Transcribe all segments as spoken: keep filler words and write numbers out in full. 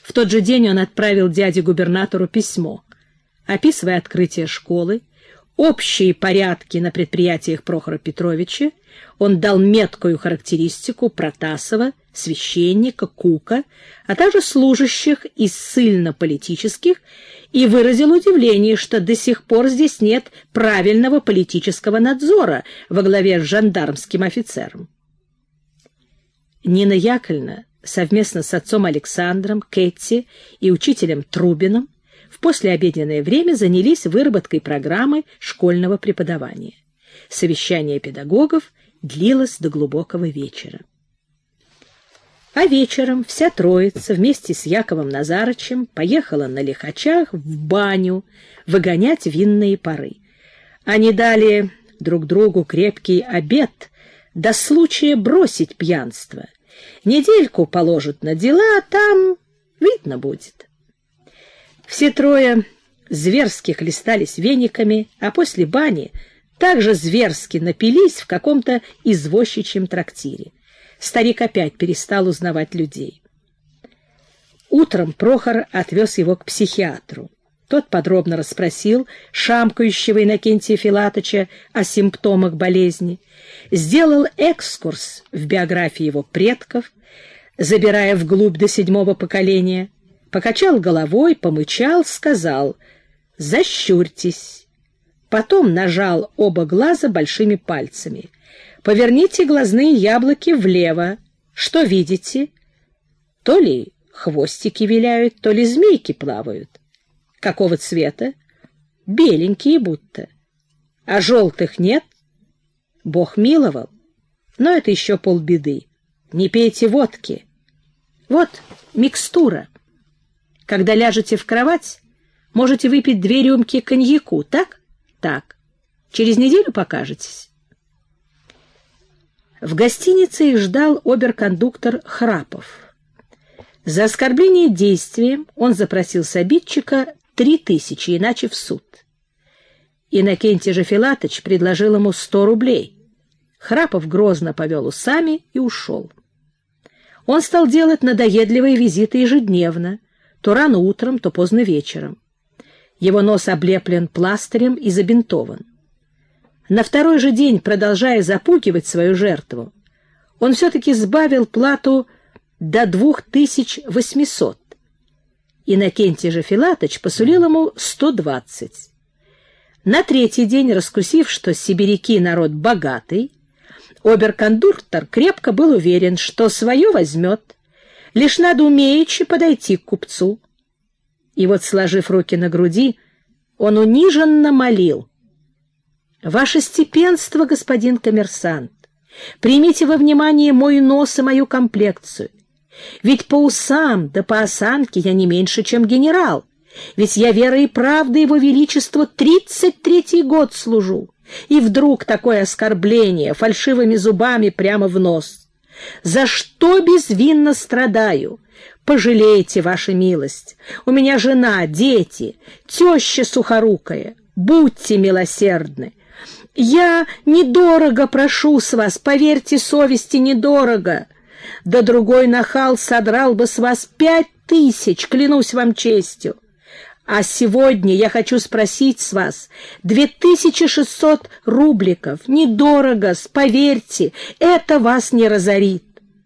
В тот же день он отправил дяде-губернатору письмо, описывая открытие школы, общие порядки на предприятиях Прохора Петровича. Он дал меткую характеристику Протасова, священника, Кука, а также служащих из ссыльно-политических, и выразил удивление, что до сих пор здесь нет правильного политического надзора во главе с жандармским офицером. Нина Яковлевна совместно с отцом Александром, Кетти и учителем Трубиным в послеобеденное время занялись выработкой программы школьного преподавания. Совещание педагогов длилось до глубокого вечера. А вечером вся троица вместе с Яковом Назарычем поехала на лихачах в баню выгонять винные пары. Они дали друг другу крепкий обед до случая бросить пьянство. Недельку положат на дела, а там видно будет. Все трое зверски хлестались вениками, а после бани также зверски напились в каком-то извозчичьем трактире. Старик опять перестал узнавать людей. Утром Прохор отвез его к психиатру. Тот подробно расспросил шамкающего Иннокентия Филатыча о симптомах болезни, сделал экскурс в биографии его предков, забирая вглубь до седьмого поколения, покачал головой, помычал, сказал: «Защурьтесь». Потом нажал оба глаза большими пальцами. «Поверните глазные яблоки влево. Что видите? То ли хвостики виляют, то ли змейки плавают. Какого цвета? Беленькие будто. А желтых нет? Бог миловал. Но это еще полбеды. Не пейте водки. Вот микстура. Когда ляжете в кровать, можете выпить две рюмки коньяку, так? Так. Через неделю покажетесь». В гостинице их ждал оберкондуктор Храпов. За оскорбление действием он запросил с обидчика три тысячи, иначе в суд. Иннокентий же Филатыч предложил ему сто рублей. Храпов грозно повел усами и ушел. Он стал делать надоедливые визиты ежедневно, то рано утром, то поздно вечером. Его нос облеплен пластырем и забинтован. На второй же день, продолжая запугивать свою жертву, он все-таки сбавил плату до двух тысяч восьмисот. Иннокентий же Филатыч посулил ему сто двадцать. На третий день, раскусив, что сибиряки народ богатый, оберкондуктор крепко был уверен, что свое возьмет, лишь надо умеючи подойти к купцу. И вот, сложив руки на груди, он униженно молил: «Ваше степенство, господин коммерсант, примите во внимание мой нос и мою комплекцию. Ведь по усам да по осанке я не меньше, чем генерал. Ведь я верой и правдой его величеству тридцать третий год служу. И вдруг такое оскорбление фальшивыми зубами прямо в нос. За что безвинно страдаю? Пожалейте, ваша милость. У меня жена, дети, теща сухорукая. Будьте милосердны. Я недорого прошу с вас, поверьте совести, недорого. Да другой нахал содрал бы с вас пять тысяч, клянусь вам честью. А сегодня я хочу спросить с вас две тысячи шестьсот рубликов. Недорого, поверьте, это вас не разорит.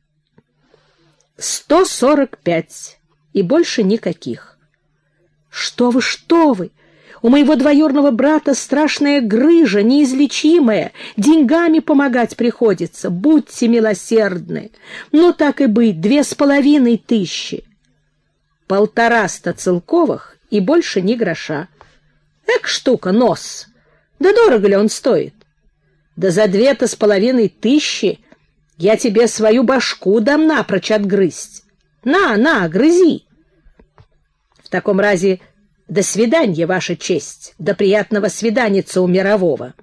Сто сорок пять, и больше никаких. Что вы, что вы! У моего двоюродного брата страшная грыжа, неизлечимая, деньгами помогать приходится. Будьте милосердны. Ну, так и быть, две с половиной тысячи. Полтораста целковых и больше ни гроша. Эк, штука, нос. Да дорого ли он стоит? Да за две-то с половиной тысячи я тебе свою башку дам напрочь отгрызть. На, на, грызи. В таком разе до свидания, ваша честь, до приятного свиданица у мирового.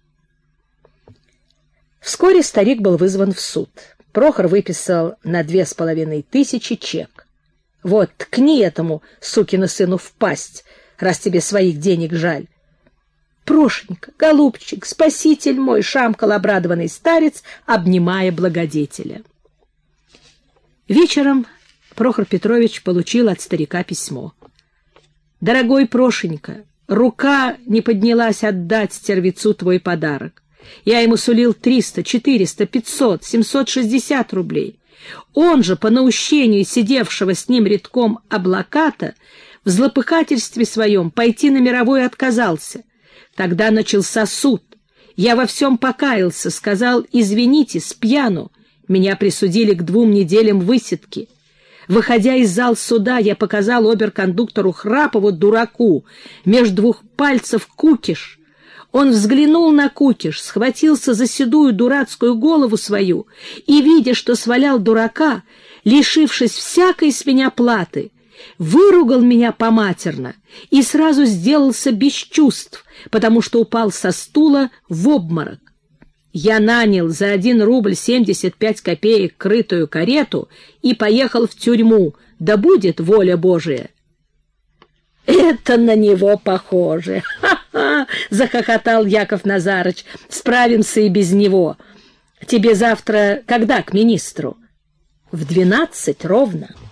Вскоре старик был вызван в суд. Прохор выписал на две с половиной тысячи чек. Вот, ткни этому сукину сыну в пасть, раз тебе своих денег жаль. Прошенька, голубчик, спаситель мой, шамкал обрадованный старец, обнимая благодетеля. Вечером Прохор Петрович получил от старика письмо. «Дорогой Прошенька, рука не поднялась отдать стервецу твой подарок. Я ему сулил триста, четыреста, пятьсот, семьсот шестьдесят рублей. Он же, по наущению сидевшего с ним редком Облаката, в злопыхательстве своем пойти на мировой отказался. Тогда начался суд. Я во всем покаялся, сказал: извините, спьяну. Меня присудили к двум неделям высидки. Выходя из зала суда, я показал оберкондуктору Храпову, дураку, меж двух пальцев кукиш. Он взглянул на кукиш, схватился за седую дурацкую голову свою и, видя, что свалял дурака, лишившись всякой с меня платы, выругал меня поматерно и сразу сделался без чувств, потому что упал со стула в обморок. Я нанял за один рубль семьдесят пять копеек крытую карету и поехал в тюрьму, да будет воля Божия. — Это на него похоже! Ха-ха! — захохотал Яков Назарыч. — Справимся и без него. Тебе завтра когда к министру? — В двенадцать ровно.